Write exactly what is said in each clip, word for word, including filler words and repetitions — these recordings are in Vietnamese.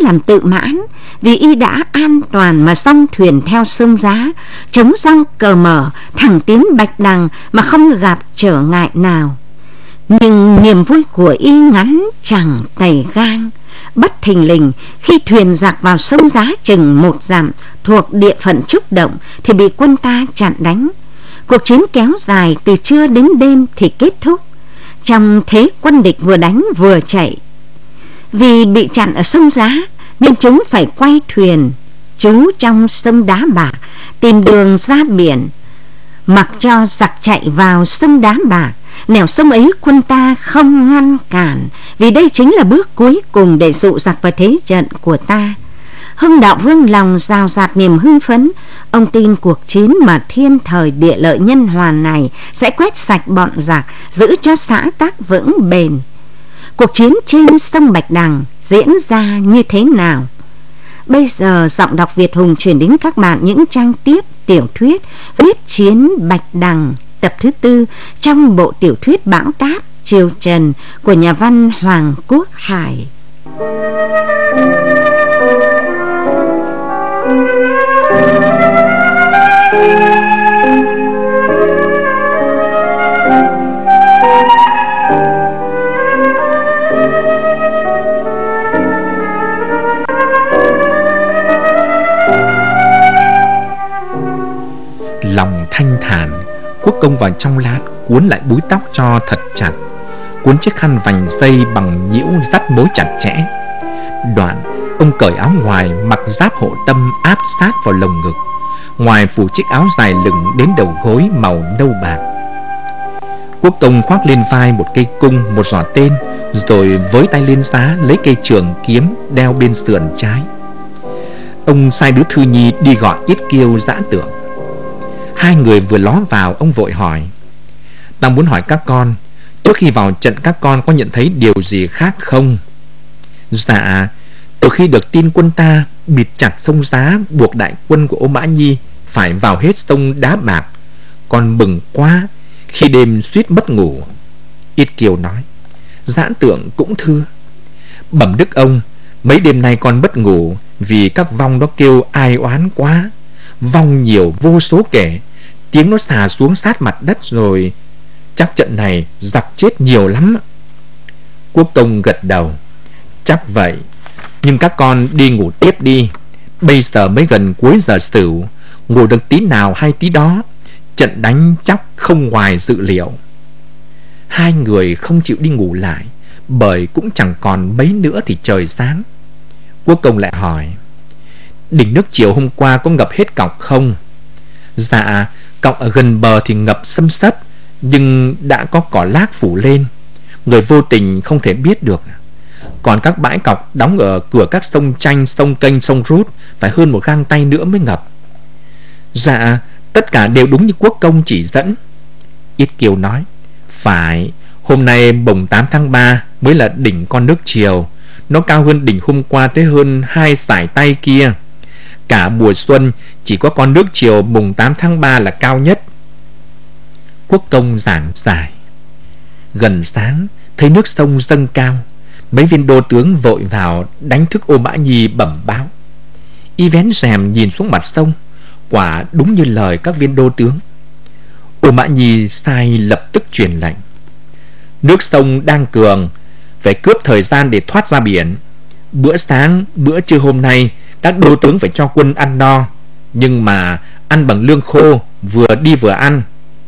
làm tự mãn, vì y đã an toàn mà song thuyền theo sông Giá, chống răng cờ mở, thẳng tiến Bạch Đằng mà không gặp trở ngại nào. Nhưng niềm vui của y ngắn chẳng tày gang. Bất thình lình, khi thuyền giặc vào sông Giá chừng một dặm thuộc địa phận Trúc Động thì bị quân ta chặn đánh. Cuộc chiến kéo dài từ trưa đến đêm thì kết thúc, trong thế quân địch vừa đánh vừa chạy. Vì bị chặn ở sông Giá nên chúng phải quay thuyền trú trong sông Đá Bạc, tìm đường ra biển, mặc cho giặc chạy vào sông Đá Bạc. Nẻo sông ấy quân ta không ngăn cản, vì đây chính là bước cuối cùng để dụ giặc vào thế trận của ta. Hưng Đạo Vương lòng rào rạt niềm hưng phấn. Ông tin cuộc chiến mà thiên thời địa lợi nhân hòa này sẽ quét sạch bọn giặc, giữ cho xã Tắc vững bền. Cuộc chiến trên sông Bạch Đằng diễn ra như thế nào? Bây giờ giọng đọc Việt Hùng chuyển đến các bạn những trang tiếp tiểu thuyết Huyết chiến Bạch Đằng tập thứ tư trong bộ tiểu thuyết Bão Táp Triều Trần của nhà văn Hoàng Quốc Hải. Lòng thanh thản, Quốc Công vào trong lát cuốn lại búi tóc cho thật chặt, cuốn chiếc khăn vành dây bằng nhiễu dắt mối chặt chẽ. Đoạn ông cởi áo ngoài, mặc giáp hộ tâm áp sát vào lồng ngực, ngoài phủ chiếc áo dài lửng đến đầu gối màu nâu bạc. Quốc Công khoác lên vai một cây cung, một giỏ tên, rồi với tay lên giá lấy cây trường kiếm đeo bên sườn trái. Ông sai đứa Thư Nhi đi gọi Yết Kiêu, Dã Tượng. Hai người vừa ló vào, ông vội hỏi: "Ta muốn hỏi các con, trước khi vào trận các con có nhận thấy điều gì khác không?" "Dạ, từ khi được tin quân ta bịt chặt sông Giá, buộc đại quân của Ô Mã Nhi phải vào hết sông Đá Bạc, con mừng quá, khi đêm suýt mất ngủ." Yết Kiều nói. Dã Tượng cũng thưa: "Bẩm đức ông, mấy đêm nay con mất ngủ vì các vong đó kêu ai oán quá. Vong nhiều vô số kể, tiếng nó xà xuống sát mặt đất rồi. Chắc trận này giặc chết nhiều lắm." Quốc Công gật đầu: "Chắc vậy, nhưng các con đi ngủ tiếp đi. Bây giờ mới gần cuối giờ Sửu, ngủ được tí nào hay tí đó. Trận đánh chắc không ngoài dự liệu." Hai người không chịu đi ngủ lại, bởi cũng chẳng còn mấy nữa thì trời sáng. Quốc Công lại hỏi: "Đỉnh nước chiều hôm qua có ngập hết cọc không?" "Dạ, cọc ở gần bờ thì ngập xâm xấp, nhưng đã có cỏ lác phủ lên, người vô tình không thể biết được. Còn các bãi cọc đóng ở cửa các sông Chanh, sông Kênh, sông Rút phải hơn một gang tay nữa mới ngập." "Dạ, tất cả đều đúng như Quốc Công chỉ dẫn." Yết Kiều nói: "Phải, hôm nay mùng tám tháng ba mới là đỉnh con nước chiều. Nó cao hơn đỉnh hôm qua tới hơn hai sải tay kia. Cả mùa xuân chỉ có con nước chiều mùng tám tháng ba là cao nhất." Quốc Công giảng giải. Gần sáng thấy nước sông dâng cao, mấy viên đô tướng vội vào đánh thức Ô Mã Nhi bẩm báo. Y vén rèm nhìn xuống mặt sông, quả đúng như lời các viên đô tướng. Ô Mã Nhi sai lập tức truyền lệnh: "Nước sông đang cường, phải cướp thời gian để thoát ra biển. Bữa sáng, bữa trưa hôm nay các đô tướng phải cho quân ăn no, nhưng mà ăn bằng lương khô, vừa đi vừa ăn."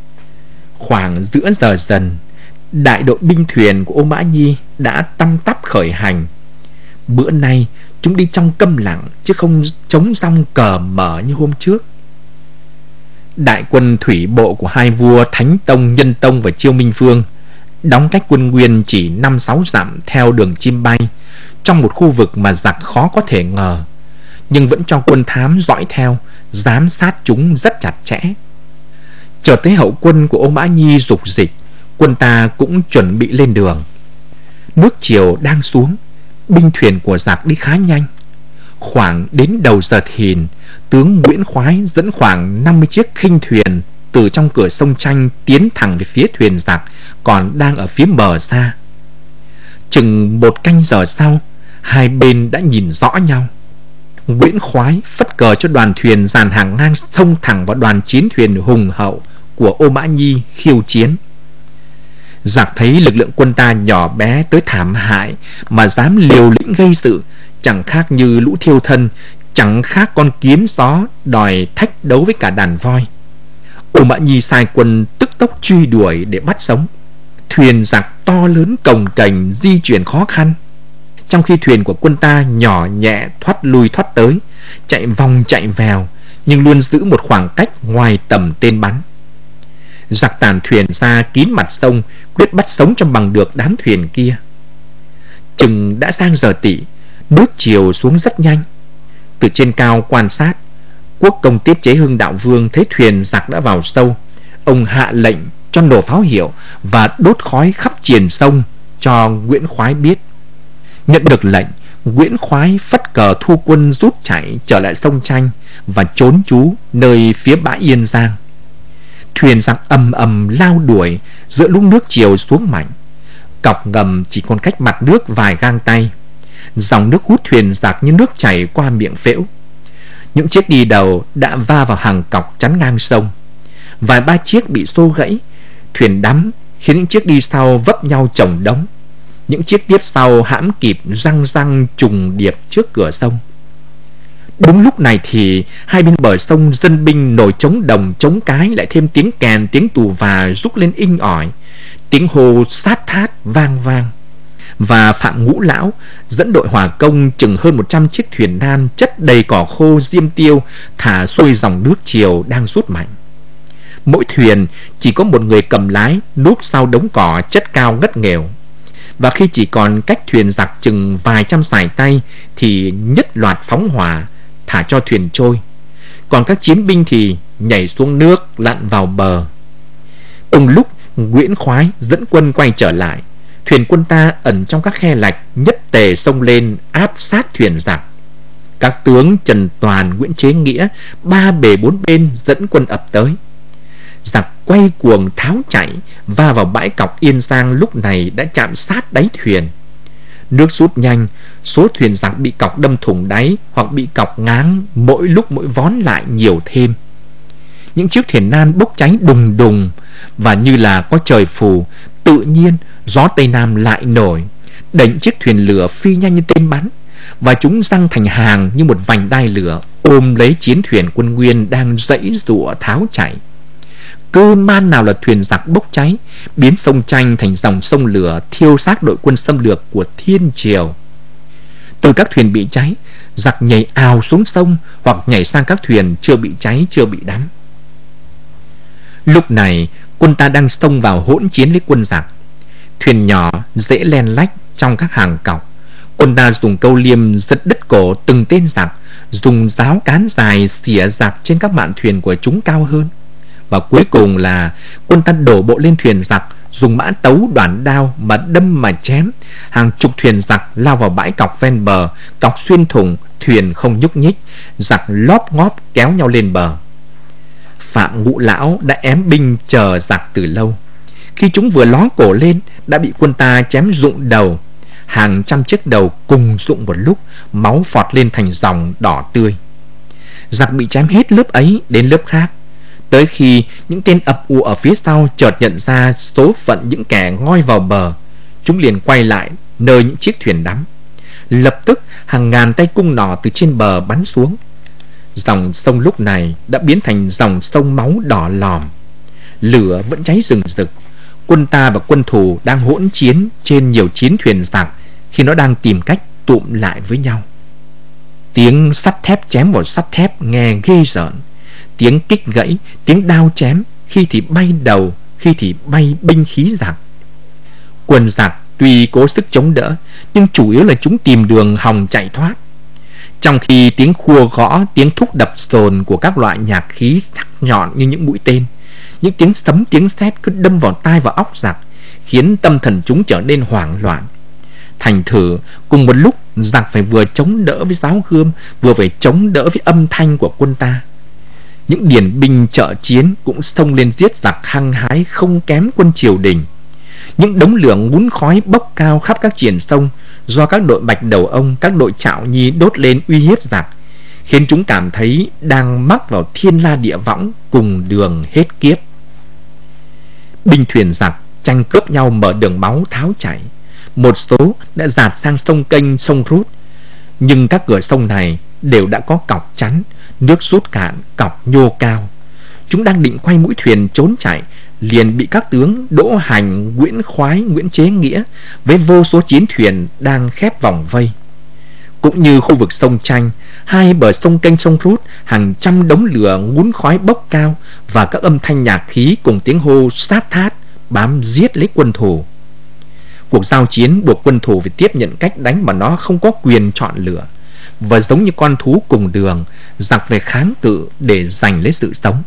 Khoảng giữa giờ dần, đại đội binh thuyền của Ô Mã Nhi đã tăm tắp khởi hành. Bữa nay chúng đi trong câm lặng, chứ không chống rong cờ mở như hôm trước. Đại quân thủy bộ của hai vua Thánh Tông, Nhân Tông và Chiêu Minh Vương đóng cách quân Nguyên chỉ năm sáu dặm theo đường chim bay, trong một khu vực mà giặc khó có thể ngờ, nhưng vẫn cho quân thám dõi theo, giám sát chúng rất chặt chẽ. Chờ tới hậu quân của Ô Mã Nhi dục dịch, quân ta cũng chuẩn bị lên đường. Nước chiều đang xuống, binh thuyền của giặc đi khá nhanh. Khoảng đến đầu giờ thìn, tướng Nguyễn Khoái dẫn khoảng năm mươi chiếc khinh thuyền từ trong cửa sông Chanh tiến thẳng về phía thuyền giặc còn đang ở phía bờ xa. Chừng một canh giờ sau, Hai bên đã nhìn rõ nhau. Nguyễn Khoái phất cờ cho đoàn thuyền dàn hàng ngang xông thẳng vào đoàn chiến thuyền hùng hậu của Ô Mã Nhi khiêu chiến. Giặc thấy lực lượng quân ta nhỏ bé tới thảm hại mà dám liều lĩnh gây sự, chẳng khác như lũ thiêu thân, chẳng khác con kiến gió đòi thách đấu với cả đàn voi. Ô Mã Nhi sai quân tức tốc truy đuổi để bắt sống. Thuyền giặc to lớn cồng kềnh, di chuyển khó khăn, trong khi thuyền của quân ta nhỏ nhẹ, thoát lui thoát tới, chạy vòng chạy vèo, nhưng luôn giữ một khoảng cách ngoài tầm tên bắn. Giặc tàn thuyền ra kín mặt sông, quyết bắt sống cho bằng được đám thuyền kia. Chừng đã sang giờ tỵ, nước chiều xuống rất nhanh. Từ trên cao quan sát, Quốc công Tiết Chế Hưng Đạo Vương thấy thuyền giặc đã vào sâu, ông hạ lệnh cho nổ pháo hiệu và đốt khói khắp triền sông cho Nguyễn Khoái biết. Nhận được lệnh, Nguyễn Khoái phất cờ thu quân rút chạy trở lại sông Tranh và trốn trú nơi phía bãi Yên Giang. Thuyền giặc ầm ầm lao đuổi giữa lúc nước chiều xuống mạnh. Cọc ngầm chỉ còn cách mặt nước vài gang tay. Dòng nước hút thuyền giặc như nước chảy qua miệng phễu. Những chiếc đi đầu đã va vào hàng cọc chắn ngang sông. Vài ba chiếc bị xô gãy. Thuyền đắm khiến những chiếc đi sau vấp nhau chồng đống. Những chiếc tiếp sau hãm kịp răng răng trùng điệp trước cửa sông. Đúng lúc này thì hai bên bờ sông dân binh nổi trống đồng trống cái, lại thêm tiếng kèn tiếng tù và rúc lên inh ỏi, tiếng hô sát thát vang vang. Và Phạm Ngũ Lão dẫn đội hỏa công chừng hơn một trăm chiếc thuyền nan chất đầy cỏ khô diêm tiêu thả xuôi dòng nước chiều đang rút mạnh. Mỗi thuyền chỉ có một người cầm lái núp sau đống cỏ chất cao ngất nghèo. Và khi chỉ còn cách thuyền giặc chừng vài trăm sải tay thì nhất loạt phóng hỏa thả cho thuyền trôi. Còn các chiến binh thì nhảy xuống nước lặn vào bờ. Cùng lúc Nguyễn Khoái dẫn quân quay trở lại, thuyền quân ta ẩn trong các khe lạch nhất tề xông lên áp sát thuyền giặc. Các tướng Trần Toàn, Nguyễn Chế Nghĩa ba bề bốn bên dẫn quân ập tới. Giặc quay cuồng tháo chạy, va vào bãi cọc Yên Giang lúc này đã chạm sát đáy thuyền. Nước rút nhanh, số thuyền giặc bị cọc đâm thủng đáy hoặc bị cọc ngáng mỗi lúc mỗi vón lại nhiều thêm. Những chiếc thuyền nan bốc cháy đùng đùng, và như là có trời phù, tự nhiên gió Tây Nam lại nổi, đẩy chiếc thuyền lửa phi nhanh như tên bắn, và chúng răng thành hàng như một vành đai lửa ôm lấy chiến thuyền quân Nguyên đang giãy giụa tháo chạy. Cơ man nào là thuyền giặc bốc cháy, biến sông Tranh thành dòng sông lửa thiêu xác đội quân xâm lược của Thiên Triều. Từ các thuyền bị cháy, giặc nhảy ào xuống sông hoặc nhảy sang các thuyền chưa bị cháy, chưa bị đắm. Lúc này quân ta đang xông vào hỗn chiến với quân giặc. Thuyền nhỏ dễ len lách trong các hàng cọc. Quân ta dùng câu liêm giật đứt cổ từng tên giặc, dùng giáo cán dài xỉa giặc trên các mạn thuyền của chúng cao hơn. Và cuối cùng là quân ta đổ bộ lên thuyền giặc, dùng mã tấu đoạn đao mà đâm mà chém. Hàng chục thuyền giặc lao vào bãi cọc ven bờ, cọc xuyên thủng, thuyền không nhúc nhích, giặc lóp ngóp kéo nhau lên bờ. Phạm Ngũ Lão đã ém binh chờ giặc từ lâu. Khi chúng vừa ló cổ lên đã bị quân ta chém rụng đầu. Hàng trăm chiếc đầu cùng rụng một lúc, máu phọt lên thành dòng đỏ tươi. Giặc bị chém hết lớp ấy đến lớp khác. Tới khi những tên ập ù ở phía sau chợt nhận ra số phận những kẻ ngoi vào bờ, chúng liền quay lại nơi những chiếc thuyền đắm. Lập tức hàng ngàn tay cung nỏ từ trên bờ bắn xuống. Dòng sông lúc này đã biến thành dòng sông máu đỏ lòm. Lửa vẫn cháy rừng rực. Quân ta và quân thù đang hỗn chiến trên nhiều chiến thuyền giặc khi nó đang tìm cách tụm lại với nhau. Tiếng sắt thép chém vào sắt thép nghe ghê rợn. Tiếng kích gãy, tiếng đao chém, khi thì bay đầu, khi thì bay binh khí giặc. Quân giặc tuy cố sức chống đỡ, nhưng chủ yếu là chúng tìm đường hòng chạy thoát. Trong khi tiếng khua gõ, tiếng thúc đập sồn của các loại nhạc khí sắc nhọn như những mũi tên, những tiếng sấm tiếng sét cứ đâm vào tai và óc giặc, khiến tâm thần chúng trở nên hoảng loạn. Thành thử cùng một lúc giặc phải vừa chống đỡ với giáo gươm, vừa phải chống đỡ với âm thanh của quân ta. Những điển binh trợ chiến cũng xông lên giết giặc hăng hái không kém quân triều đình. Những đống lửa ngún khói bốc cao khắp các triển sông, do các đội bạch đầu ông, các đội Trạo Nhi đốt lên uy hiếp giặc, khiến chúng cảm thấy đang mắc vào thiên la địa võng, cùng đường hết kiếp. Binh thuyền giặc tranh cướp nhau mở đường máu tháo chảy, một số đã dạt sang sông kênh, sông rút, nhưng các cửa sông này đều đã có cọc chắn, nước rút cạn, cọc nhô cao. Chúng đang định quay mũi thuyền trốn chạy, liền bị các tướng Đỗ Hành, Nguyễn Khoái, Nguyễn Chế Nghĩa với vô số chiến thuyền đang khép vòng vây. Cũng như khu vực sông Tranh, hai bờ sông kênh, sông rút, hàng trăm đống lửa ngún khói bốc cao, và các âm thanh nhạc khí cùng tiếng hô sát thát bám giết lấy quân thù. Cuộc giao chiến buộc quân thù phải tiếp nhận cách đánh mà nó không có quyền chọn lựa, và giống như con thú cùng đường, giặc phải kháng cự để giành lấy sự sống.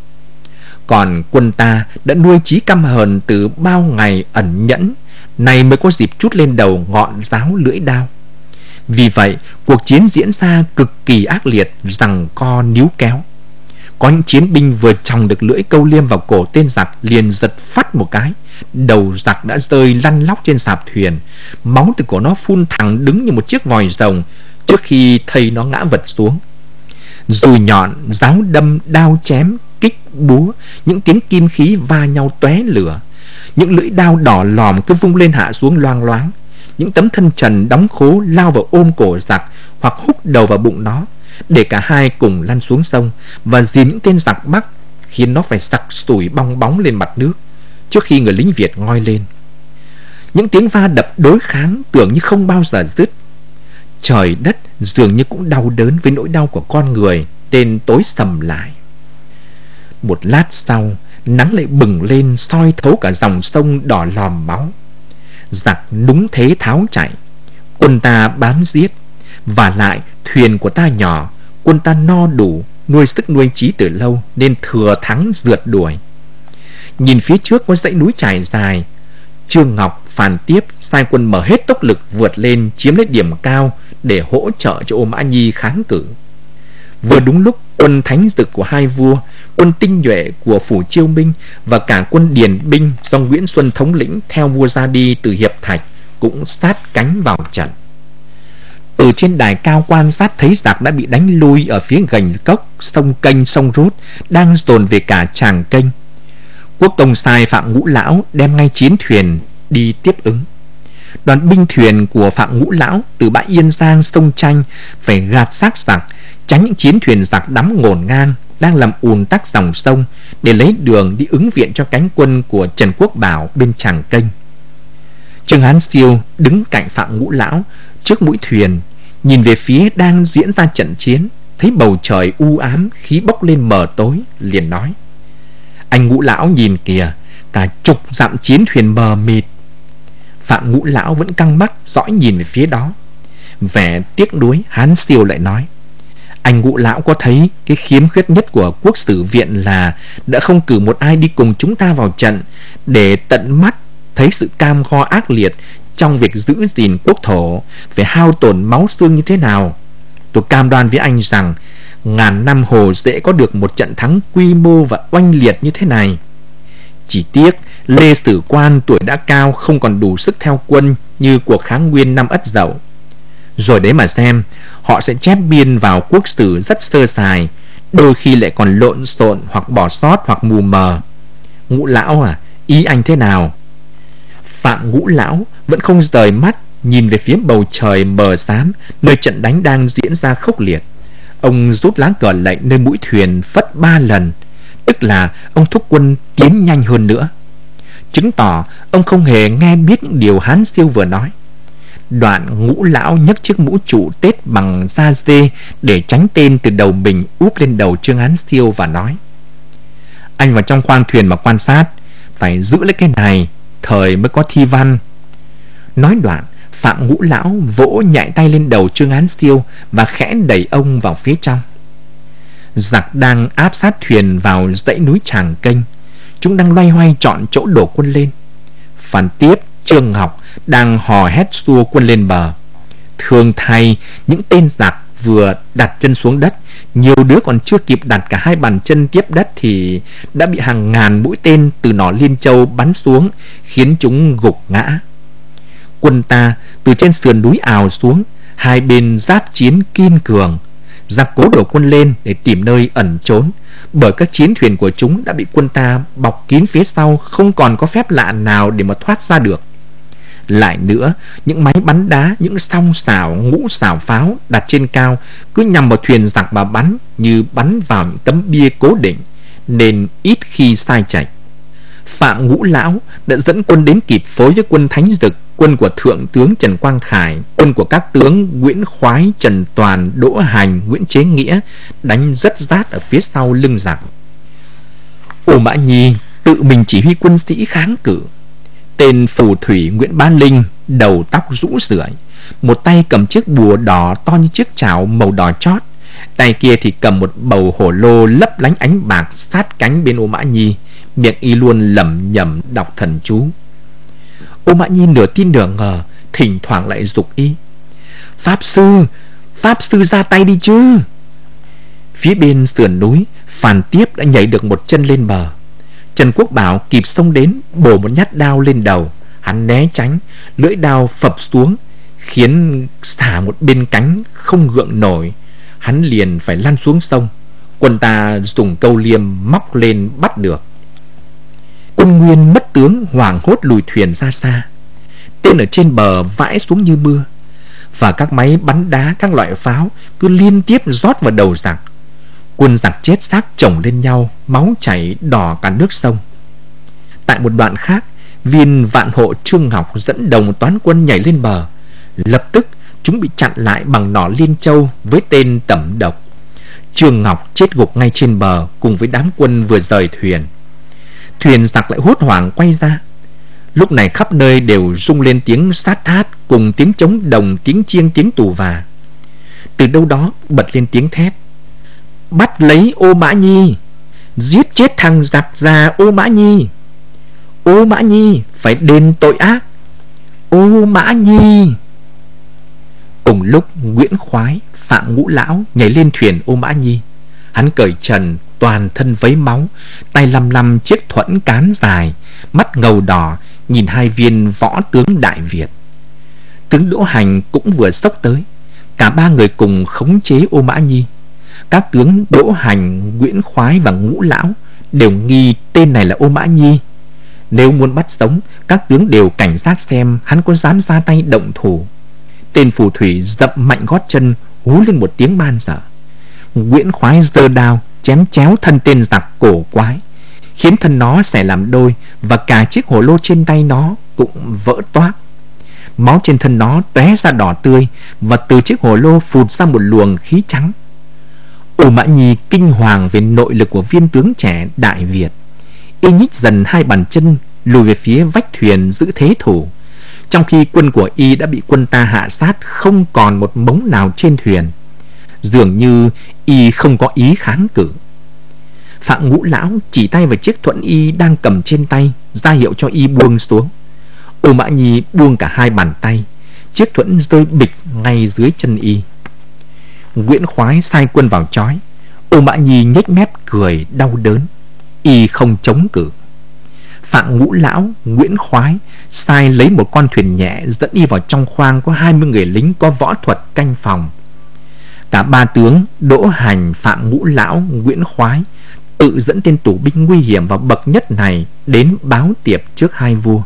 Còn quân ta đã nuôi chí căm hờn từ bao ngày ẩn nhẫn, nay mới có dịp trút lên đầu ngọn giáo lưỡi đao. Vì vậy, cuộc chiến diễn ra cực kỳ ác liệt, giằng co níu kéo. Có những chiến binh vừa chòng được lưỡi câu liêm vào cổ tên giặc, liền giật phắt một cái, đầu giặc đã rơi lăn lóc trên sạp thuyền, máu từ cổ nó phun thẳng đứng như một chiếc vòi rồng trước khi thây nó ngã vật xuống. Dùi nhọn, giáo đâm, đao chém, kích búa, những tiếng kim khí va nhau tóe lửa, những lưỡi đao đỏ lòm cứ vung lên hạ xuống loang loáng. Những tấm thân trần đóng khố lao vào ôm cổ giặc hoặc húc đầu vào bụng nó, để cả hai cùng lăn xuống sông, và dìm những tên giặc Bắc, khiến nó phải sặc sủi bong bóng lên mặt nước trước khi người lính Việt ngoi lên. Những tiếng va đập đối kháng tưởng như không bao giờ dứt. Trời đất dường như cũng đau đớn với nỗi đau của con người, tên tối sầm lại. Một lát sau, nắng lại bừng lên soi thấu cả dòng sông đỏ lòm máu. Giặc đúng thế tháo chạy, quân ta bám giết. Và lại thuyền của ta nhỏ, quân ta no đủ, nuôi sức nuôi trí từ lâu, nên thừa thắng rượt đuổi. Nhìn phía trước có dãy núi trải dài, Trương Ngọc phàn tiếp sai quân mở hết tốc lực vượt lên chiếm lấy điểm cao để hỗ trợ cho Ô Mã Nhi kháng cự. Vừa đúng lúc quân Thánh Dực của hai vua, quân tinh nhuệ của Phủ Chiêu Minh và cả quân Điền binh do Nguyễn Xuân thống lĩnh theo vua ra đi từ Hiệp Thạch cũng sát cánh vào trận. Từ trên đài cao quan sát thấy giặc đã bị đánh lui ở phía gành cốc, sông kênh, sông rút đang dồn về cả tràng kênh. Quốc công sai Phạm Ngũ Lão đem ngay chiến thuyền đi tiếp ứng. Đoàn binh thuyền của Phạm Ngũ Lão từ bãi Yên Giang, sông Tranh phải gạt xác giặc, tránh những chiến thuyền giặc đắm ngổn ngang đang làm ùn tắc dòng sông, để lấy đường đi ứng viện cho cánh quân của Trần Quốc Bảo bên tràng kênh. Trương Hán Siêu đứng cạnh Phạm Ngũ Lão trước mũi thuyền, nhìn về phía đang diễn ra trận chiến, thấy bầu trời u ám, khí bốc lên mờ tối, liền nói: "Anh Ngũ Lão nhìn kìa, cả chục dặm chiến thuyền mờ mịt." Phạm Ngũ Lão vẫn căng mắt dõi nhìn về phía đó. Vẻ tiếc nuối, Hán Siêu lại nói: "Anh Ngũ Lão có thấy cái khiếm khuyết nhất của Quốc Sử Viện là đã không cử một ai đi cùng chúng ta vào trận, để tận mắt thấy sự cam go ác liệt trong việc giữ gìn quốc thổ phải hao tổn máu xương như thế nào. Tôi cam đoan với anh rằng ngàn năm hồ dễ có được một trận thắng quy mô và oanh liệt như thế này. Chỉ tiếc Lê Sử Quan tuổi đã cao, không còn đủ sức theo quân như cuộc kháng Nguyên năm Ất Dậu. Rồi đấy mà xem, họ sẽ chép biên vào quốc sử rất sơ sài, đôi khi lại còn lộn xộn hoặc bỏ sót hoặc mù mờ. Ngũ Lão à, ý anh thế nào?" Phạm Ngũ Lão vẫn không rời mắt nhìn về phía bầu trời mờ xám, nơi trận đánh đang diễn ra khốc liệt. Ông rút lá cờ lệnh nơi mũi thuyền phất ba lần, tức là ông thúc quân tiến nhanh hơn nữa, chứng tỏ ông không hề nghe biết những điều Hán Siêu vừa nói. Đoạn Ngũ Lão nhấc chiếc mũ trụ tết bằng da dê để tránh tên từ đầu mình úp lên đầu Trương Hán Siêu và nói: "Anh vào trong khoang thuyền mà quan sát, phải giữ lấy cái này, thời mới có thi văn." Nói đoạn, Phạm Ngũ Lão vỗ nhạy tay lên đầu Trương Hán Siêu và khẽ đẩy ông vào phía trong. Giặc đang áp sát thuyền vào dãy núi tràng kênh, chúng đang loay hoay chọn chỗ đổ quân lên. Phàn tiếp, Trương Ngọc đang hò hét xua quân lên bờ. Thường thay, những tên giặc vừa đặt chân xuống đất, nhiều đứa còn chưa kịp đặt cả hai bàn chân tiếp đất thì đã bị hàng ngàn mũi tên từ nỏ Liên Châu bắn xuống, khiến chúng gục ngã. Quân ta từ trên sườn núi ào xuống, hai bên giáp chiến kiên cường. Giặc cố đổ quân lên để tìm nơi ẩn trốn, bởi các chiến thuyền của chúng đã bị quân ta bọc kín phía sau, không còn có phép lạ nào để mà thoát ra được. Lại nữa, những máy bắn đá, những song sào, ngũ sào pháo đặt trên cao cứ nhằm vào thuyền giặc mà bắn, như bắn vào những tấm bia cố định, nên ít khi sai chạch. Phạm Ngũ Lão đã dẫn quân đến kịp phối với quân Thánh Dực, quân của Thượng tướng Trần Quang Khải, quân của các tướng Nguyễn Khoái, Trần Toàn, Đỗ Hành, Nguyễn Chế Nghĩa đánh rất rát ở phía sau lưng giặc. Ô Mã Nhi tự mình chỉ huy quân sĩ kháng cự. Tên phù thủy Nguyễn Bá Linh, đầu tóc rũ rượi, một tay cầm chiếc bùa đỏ to như chiếc chảo màu đỏ chót, tay kia thì cầm một bầu hổ lô lấp lánh ánh bạc sát cánh bên Ô Mã Nhi, miệng y luôn lẩm nhẩm đọc thần chú. Ô Mã Nhi nửa tin nửa ngờ, thỉnh thoảng lại giục y: "Pháp sư, Pháp sư ra tay đi chứ." Phía bên sườn núi, Phàn Tiếp đã nhảy được một chân lên bờ. Trần Quốc Bảo kịp xông đến, bổ một nhát đao lên đầu. Hắn né tránh, lưỡi đao phập xuống, khiến xả một bên cánh không gượng nổi. Hắn liền phải lăn xuống sông. Quân ta dùng câu liêm móc lên bắt được. Quân Nguyên mất tướng, hoảng hốt lùi thuyền ra xa. Tên ở trên bờ vãi xuống như mưa, và các máy bắn đá, các loại pháo cứ liên tiếp rót vào đầu giặc. Quân giặc chết xác chồng lên nhau, máu chảy đỏ cả nước sông. Tại một đoạn khác, viên Vạn Hộ Trương Ngọc dẫn đồng toán quân nhảy lên bờ. Lập tức chúng bị chặn lại bằng nỏ liên châu với tên Tẩm Độc. Trương Ngọc chết gục ngay trên bờ cùng với đám quân vừa rời thuyền. Thuyền giặc lại hốt hoảng quay ra. Lúc này khắp nơi đều rung lên tiếng sát thát cùng tiếng trống đồng, tiếng chiêng, tiếng tù và. Từ đâu đó bật lên tiếng thét: "Bắt lấy Ô Mã Nhi, giết chết thằng giặc già Ô Mã Nhi. Ô Mã Nhi phải đền tội ác. Ô Mã Nhi." Cùng lúc Nguyễn Khoái, Phạm Ngũ Lão nhảy lên thuyền Ô Mã Nhi. Hắn cởi trần, toàn thân vấy máu, tay lăm lăm chiếc thuẫn cán dài, mắt ngầu đỏ nhìn hai viên võ tướng Đại Việt. Tướng Đỗ Hành cũng vừa xốc tới. Cả ba người cùng khống chế Ô Mã Nhi. Các tướng Đỗ Hành, Nguyễn Khoái và Ngũ Lão đều nghi tên này là Ô Mã Nhi. Nếu muốn bắt sống, các tướng đều cảnh giác xem hắn có dám ra tay động thủ. Tên phù thủy dậm mạnh gót chân, hú lên một tiếng man dợ. Nguyễn Khoái giơ đao chém chéo thân tên giặc cổ quái, khiến thân nó xẻ làm đôi, và cả chiếc hồ lô trên tay nó cũng vỡ toác. Máu trên thân nó tóe ra đỏ tươi, và từ chiếc hồ lô phụt ra một luồng khí trắng. Ô Mã Nhi kinh hoàng về nội lực của viên tướng trẻ Đại Việt. Y nhích dần hai bàn chân lùi về phía vách thuyền giữ thế thủ, trong khi quân của y đã bị quân ta hạ sát, không còn một mống nào trên thuyền. Dường như y không có ý kháng cự. Phạm Ngũ Lão chỉ tay vào chiếc thuẫn y đang cầm trên tay, ra hiệu cho y buông xuống. Ô Mã Nhi buông cả hai bàn tay, chiếc thuẫn rơi bịch ngay dưới chân y. Nguyễn Khoái sai quân vào trói. Ô Mã Nhi nhếch mép cười đau đớn. Y không chống cự. Phạm Ngũ Lão, Nguyễn Khoái sai lấy một con thuyền nhẹ dẫn y vào trong khoang có hai mươi người lính có võ thuật canh phòng. Cả ba tướng Đỗ Hành, Phạm Ngũ Lão, Nguyễn Khoái tự dẫn tên tù binh nguy hiểm và bậc nhất này đến báo tiệp trước hai vua.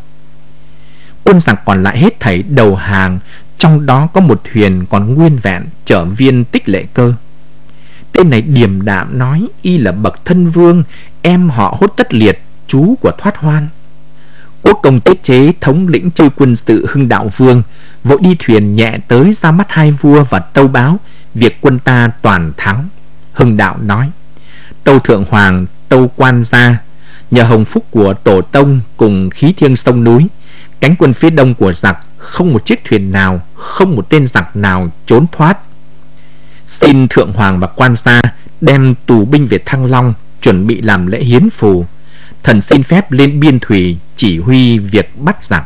Quân giặc còn lại hết thảy đầu hàng, trong đó có một thuyền còn nguyên vẹn chở viên Tích Lệ Cơ. Tên này điềm đạm nói y là bậc thân vương, em họ Hốt Tất Liệt, chú của Thoát Hoan. Quốc công Tiết Chế thống lĩnh chư quân sự Hưng Đạo Vương vội đi thuyền nhẹ tới ra mắt hai vua và tâu báo việc quân ta toàn thắng. Hưng Đạo nói: Tâu Thượng Hoàng, tâu Quan gia, nhờ hồng phúc của tổ tông cùng khí thiêng sông núi, cánh quân phía đông của giặc không một chiếc thuyền nào, không một tên giặc nào trốn thoát. Xin Thượng Hoàng và Quan gia đem tù binh về Thăng Long chuẩn bị làm lễ hiến phù. Thần xin phép lên biên thủy chỉ huy việc bắt giặc.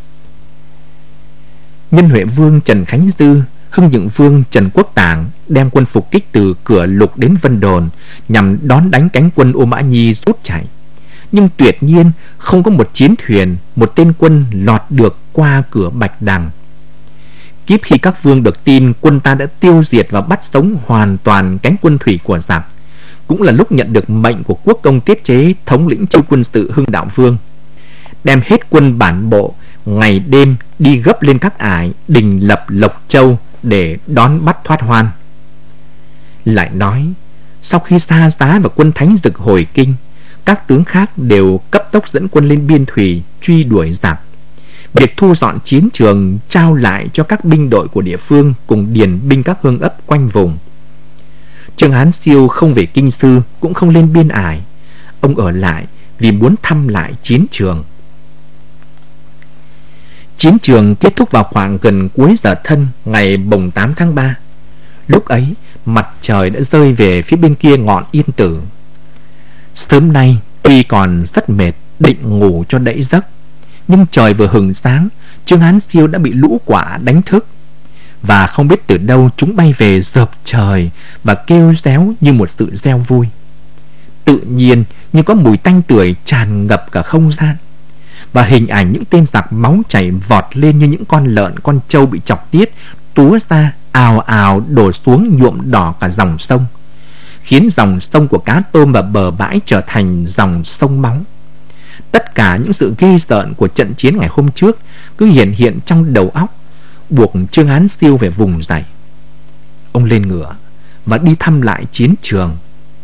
Nhân Huệ Vương Trần Khánh Dư, Hưng Nhượng Vương Trần Quốc Tảng đem quân phục kích từ Cửa Lục đến Vân Đồn nhằm đón đánh cánh quân Ô Mã Nhi rút chạy. Nhưng tuyệt nhiên không có một chiến thuyền, một tên quân lọt được qua cửa Bạch Đằng. Kiếp khi các vương được tin quân ta đã tiêu diệt và bắt sống hoàn toàn cánh quân thủy của giặc, cũng là lúc nhận được mệnh của quốc công Tiết Chế, thống lĩnh chiêu quân sự Hưng Đạo Vương, đem hết quân bản bộ ngày đêm đi gấp lên các ải Đình Lập, Lộc Châu để đón bắt thoát hoan. Lại nói, sau khi Sa Giá và quân Thánh Dực hồi kinh, các tướng khác đều cấp tốc dẫn quân lên biên thủy truy đuổi giặc. Việc thu dọn chiến trường trao lại cho các binh đội của địa phương cùng điền binh các hương ấp quanh vùng. Trương Hán Siêu không về kinh sư, cũng không lên biên ải. Ông ở lại vì muốn thăm lại chiến trường. Chiến trường kết thúc vào khoảng gần cuối giờ thân ngày mùng tám tháng ba. Lúc ấy mặt trời đã rơi về phía bên kia ngọn Yên Tử. Sớm nay tuy còn rất mệt, định ngủ cho đẫy giấc, nhưng trời vừa hừng sáng, Trương Hán Siêu đã bị lũ quạ đánh thức, và không biết từ đâu chúng bay về dợp trời và kêu réo như một sự reo vui. Tự nhiên như có mùi tanh tưởi tràn ngập cả không gian, và hình ảnh những tên giặc máu chảy vọt lên như những con lợn, con trâu bị chọc tiết túa ra ào ào đổ xuống nhuộm đỏ cả dòng sông, khiến dòng sông của cá tôm và bờ bãi trở thành dòng sông máu. Tất cả những sự ghê rợn của trận chiến ngày hôm trước cứ hiện hiện trong đầu óc, buộc Trương Hán Siêu về vùng dậy. Ông lên ngựa và đi thăm lại chiến trường.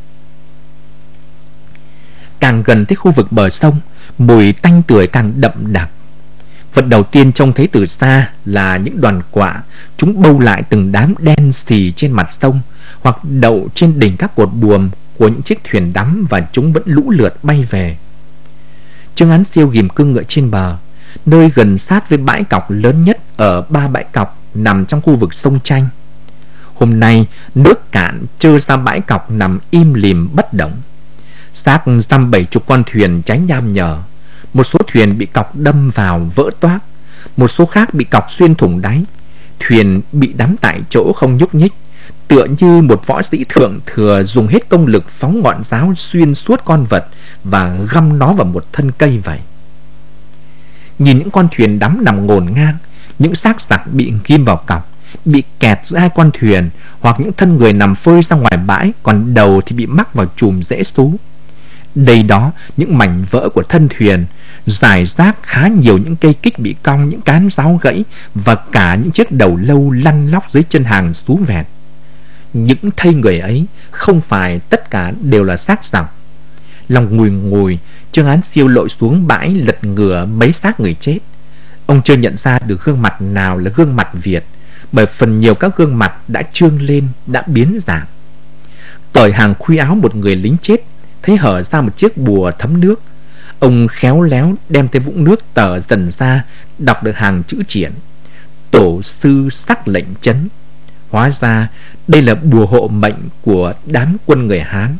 Càng gần tới khu vực bờ sông, mùi tanh tưởi càng đậm đặc. Vật đầu tiên trông thấy từ xa là những đoàn quạ, chúng bâu lại từng đám đen xì trên mặt sông, hoặc đậu trên đỉnh các cột buồm của những chiếc thuyền đắm, và chúng vẫn lũ lượt bay về. Trương Hán Siêu ghìm cương ngựa trên bờ, nơi gần sát với bãi cọc lớn nhất ở ba bãi cọc nằm trong khu vực sông Chanh. Hôm nay nước cạn trơ ra bãi cọc nằm im lìm bất động. Xác dăm bảy chục con thuyền cháy nham nhở. Một số thuyền bị cọc đâm vào vỡ toác, một số khác bị cọc xuyên thủng đáy. Thuyền bị đắm tại chỗ không nhúc nhích, tựa như một võ sĩ thượng thừa dùng hết công lực phóng ngọn giáo xuyên suốt con vật và găm nó vào một thân cây vậy. Nhìn những con thuyền đắm nằm ngổn ngang, những xác giặc bị ghim vào cọc, bị kẹt giữa hai con thuyền, hoặc những thân người nằm phơi ra ngoài bãi, còn đầu thì bị mắc vào chùm rễ xú. Đây đó những mảnh vỡ của thân thuyền, rải rác khá nhiều những cây kích bị cong, những cán giáo gãy, và cả những chiếc đầu lâu lăn lóc dưới chân hàng xú vẹt. Những thây người ấy không phải tất cả đều là xác giặc. Lòng ngùi ngùi, Trương Hán Siêu lội xuống bãi lật ngửa mấy xác người chết. Ông chưa nhận ra được gương mặt nào là gương mặt Việt, bởi phần nhiều các gương mặt đã trương lên, đã biến dạng. Tởi hàng khuy áo một người lính chết, thấy hở ra một chiếc bùa thấm nước. Ông khéo léo đem tới vũng nước tờ dần ra, đọc được hàng chữ triển: tổ sư sắc lệnh chấn. Hóa ra đây là bùa hộ mệnh của đám quân người Hán.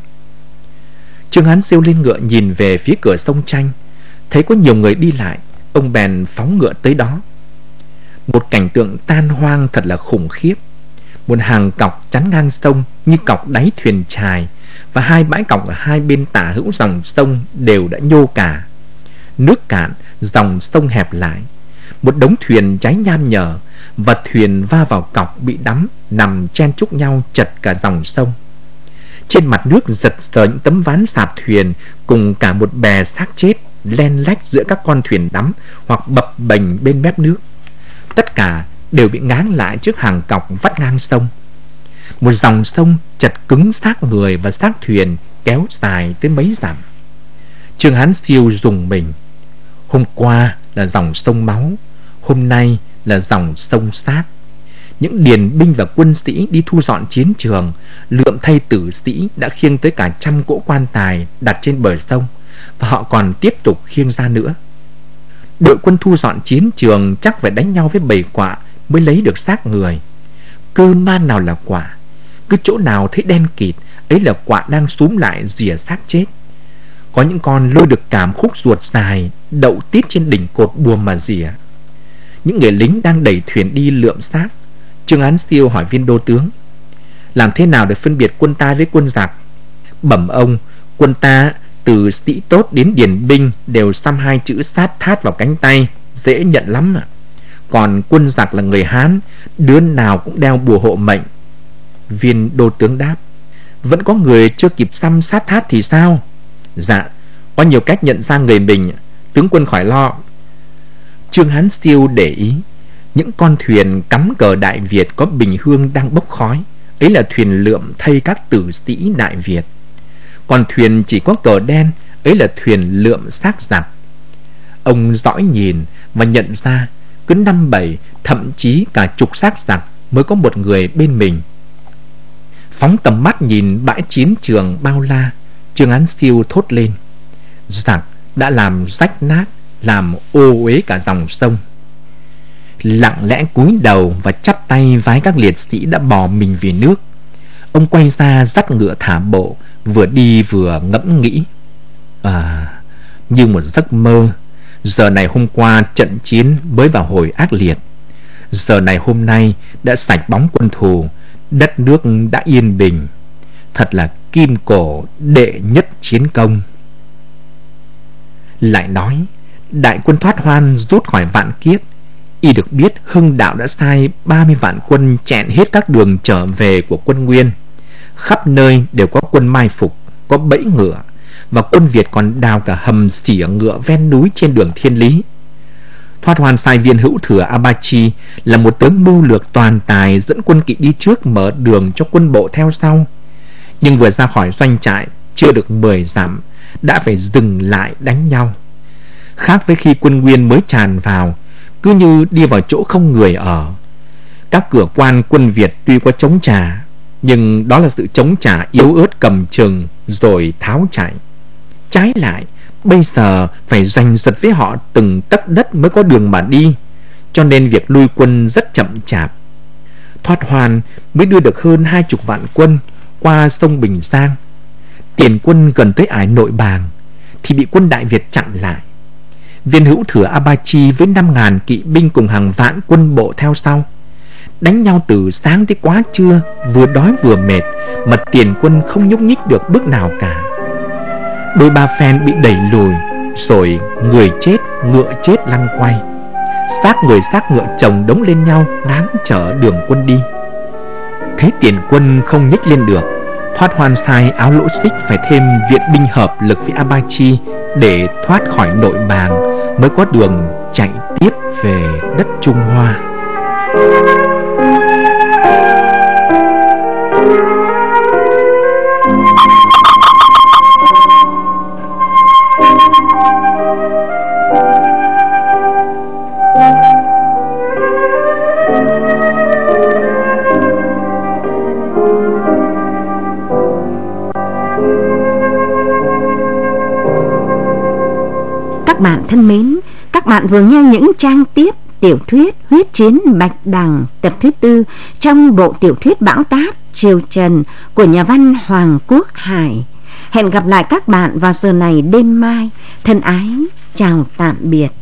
Trương Hán Siêu lên ngựa nhìn về phía cửa sông Chanh, thấy có nhiều người đi lại, ông bèn phóng ngựa tới đó. Một cảnh tượng tan hoang thật là khủng khiếp. Một hàng cọc chắn ngang sông như cọc đáy thuyền chài, và hai bãi cọc ở hai bên tả hữu dòng sông đều đã nhô cả. Nước cạn, dòng sông hẹp lại. Một đống thuyền cháy nham nhở, và thuyền va vào cọc bị đắm, nằm chen chúc nhau chật cả dòng sông. Trên mặt nước giật sờ những tấm ván sạp thuyền, cùng cả một bè xác chết len lách giữa các con thuyền đắm hoặc bập bềnh bên mép nước. Tất cả đều bị ngáng lại trước hàng cọc vắt ngang sông. Một dòng sông chật cứng xác người và xác thuyền kéo dài tới mấy dặm. Trương Hán Siêu rùng mình. Hôm qua là dòng sông máu, hôm nay là dòng sông xác. Những điền binh và quân sĩ đi thu dọn chiến trường, lượm thay tử sĩ đã khiêng tới cả trăm cỗ quan tài đặt trên bờ sông, và họ còn tiếp tục khiêng ra nữa. Đội quân thu dọn chiến trường chắc phải đánh nhau với bầy quạ mới lấy được xác người. Cơ man nào là quạ, cứ chỗ nào thấy đen kịt, ấy là quạ đang xúm lại rỉa xác chết. Có những con lôi được cảm khúc ruột dài, đậu tít trên đỉnh cột buồm mà rỉa. Những người lính đang đẩy thuyền đi lượm xác. Trương Hán Siêu hỏi viên đô tướng: làm thế nào để phân biệt quân ta với quân giặc? Bẩm ông, quân ta từ sĩ tốt đến điền binh đều xăm hai chữ sát thát vào cánh tay, dễ nhận lắm ạ. còn quân giặc là người Hán, đứa nào cũng đeo bùa hộ mệnh. Viên đô tướng đáp: Vẫn có người chưa kịp xăm sát thát thì sao? Dạ, có nhiều cách nhận ra người mình, tướng quân khỏi lo. Trương Hán Siêu để ý những con thuyền cắm cờ Đại Việt có bình hương đang bốc khói, ấy là thuyền lượm thay các tử sĩ Đại Việt. Còn thuyền chỉ có cờ đen, ấy là thuyền lượm xác giặc. Ông dõi nhìn và nhận ra cứ năm bảy, thậm chí cả chục xác giặc mới có một người bên mình. Phóng tầm mắt nhìn bãi chiến trường bao la, Trương Hán Siêu thốt lên: Giặc đã làm rách nát, làm ô uế cả dòng sông. Lặng lẽ cúi đầu và chắp tay vái các liệt sĩ đã bỏ mình vì nước. Ông quay ra dắt ngựa thả bộ, vừa đi vừa ngẫm nghĩ: À, như một giấc mơ. Giờ này hôm qua trận chiến mới vào hồi ác liệt. Giờ này hôm nay đã sạch bóng quân thù, đất nước đã yên bình. Thật là kim cổ đệ nhất chiến công. Lại nói, đại quân thoát hoan rút khỏi Vạn Kiết. Y được biết Hưng Đạo đã sai ba mươi vạn quân chẹn hết các đường trở về của quân Nguyên. Khắp nơi đều có quân mai phục, có bẫy ngựa, và quân Việt còn đào cả hầm xỉa ngựa ven núi trên đường Thiên Lý. Thoát hoan sai Viên Hữu Thừa Abachi là một tướng mưu lược toàn tài dẫn quân kỵ đi trước, mở đường cho quân bộ theo sau. Nhưng vừa ra khỏi doanh trại chưa được mười dặm đã phải dừng lại đánh nhau. Khác với khi quân Nguyên mới tràn vào, cứ như đi vào chỗ không người ở. Các cửa quan quân Việt tuy có chống trả, nhưng đó là sự chống trả yếu ớt cầm chừng rồi tháo chạy. Trái lại, bây giờ phải giành giật với họ từng tấc đất mới có đường mà đi, cho nên việc lui quân rất chậm chạp. Thoát hoan mới đưa được hơn hai chục vạn quân qua sông Bình Giang. Tiền quân gần tới ải Nội Bàng thì bị quân Đại Việt chặn lại. Viên Hữu Thừa Abachi với năm ngàn kỵ binh cùng hàng vạn quân bộ theo sau, đánh nhau từ sáng tới quá trưa, vừa đói vừa mệt, mà tiền quân không nhúc nhích được bước nào cả. Đôi ba phen bị đẩy lùi, rồi người chết ngựa chết lăn quay, xác người xác ngựa chồng đống lên nhau ngáng trở đường quân đi. Thấy tiền quân không nhích lên được, Thoát hoan sai Áo Lỗ Xích phải thêm viện binh hợp lực với Abachi để thoát khỏi Nội Bàng, mới có đường chạy tiếp về đất Trung Hoa. Các bạn thân mến, các bạn vừa nghe những trang tiếp tiểu thuyết Huyết chiến Bạch Đằng tập thứ tư trong bộ tiểu thuyết Bão táp Triều Trần của nhà văn Hoàng Quốc Hải. Hẹn gặp lại các bạn vào giờ này đêm mai. Thân ái, chào tạm biệt.